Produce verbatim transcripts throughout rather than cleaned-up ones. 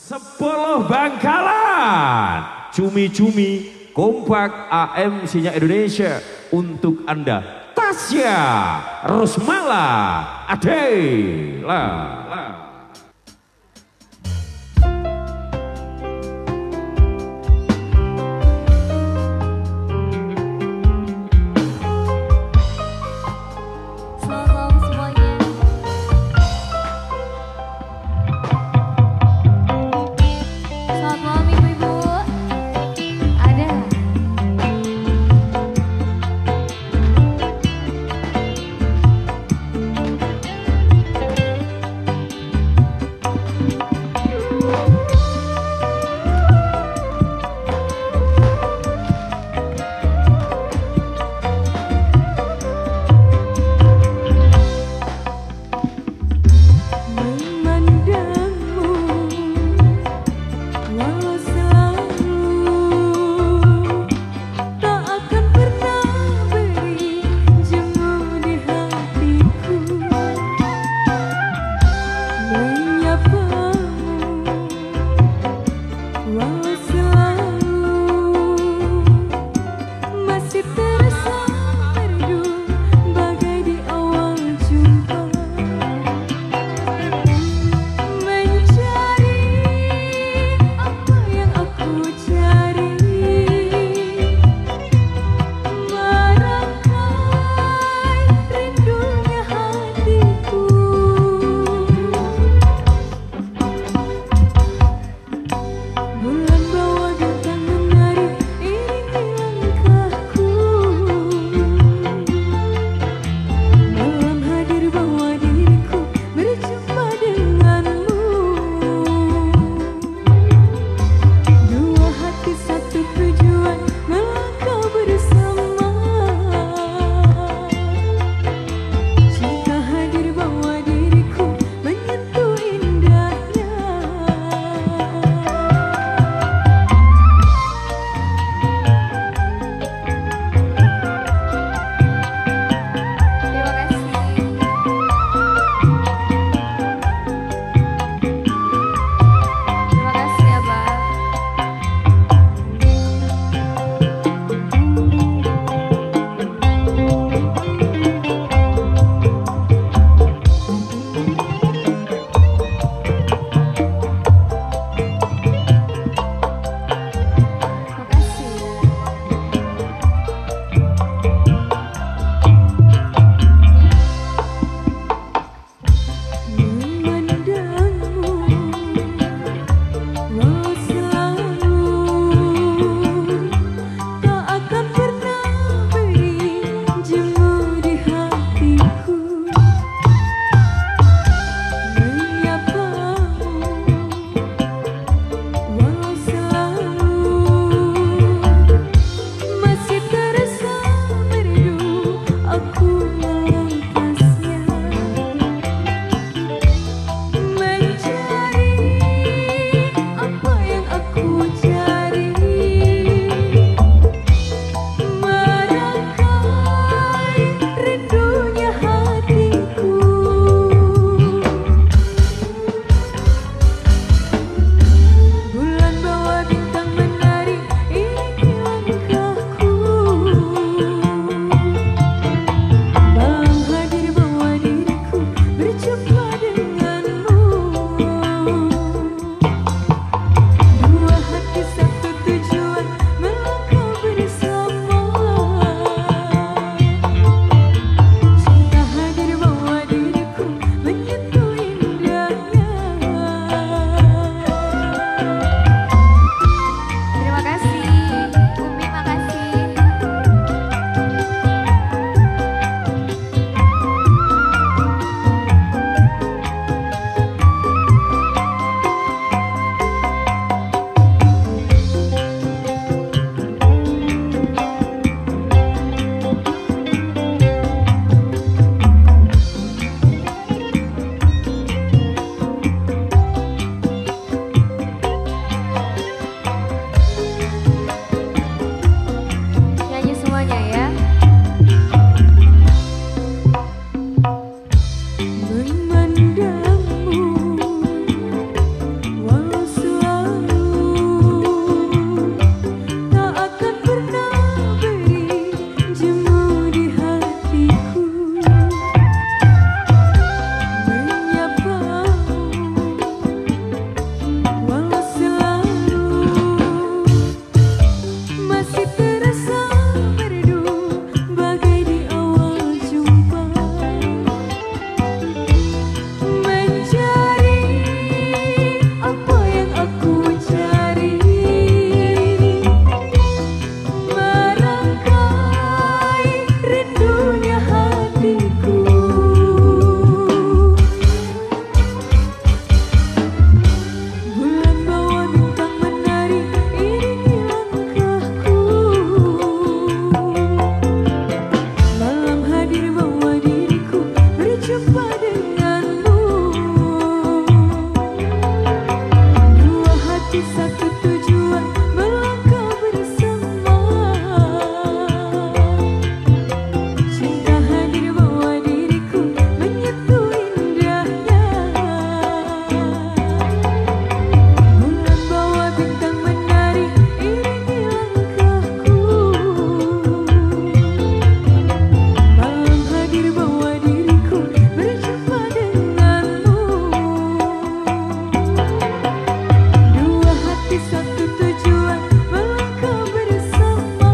Sepuluh Bangkalan, cumi-cumi kompak A M Sinya Indonesia untuk Anda. Tasya Rosmala Adela. hati satu tujuan melangkah bersama. Cinta hadir bawa diriku menyentuh indahnya. Bulan bawa bintang menari iringi langkahku. Malam hadir bawa diriku berjumpa denganmu. Dua hati satu tujuan melangkah bersama.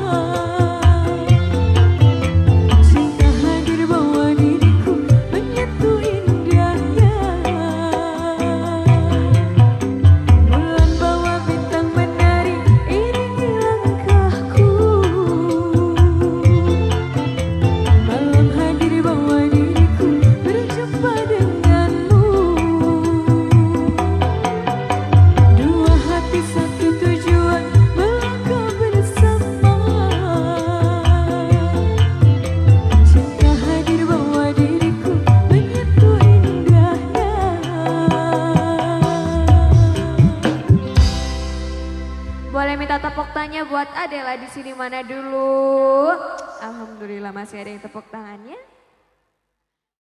Cinta hadir bawa diriku menyentuh indahnya. Bulan bawa bintang menari iringi langkahku. Malam hadir bawa diriku berjumpa denganmu. Dua hati satu tujuan melangkah bersama. Cinta hadir bawa diriku menyentuh indahnya. Boleh minta tepuk tangannya buat Adela di sini mana dulu? Alhamdulillah masih ada yang tepuk tangannya.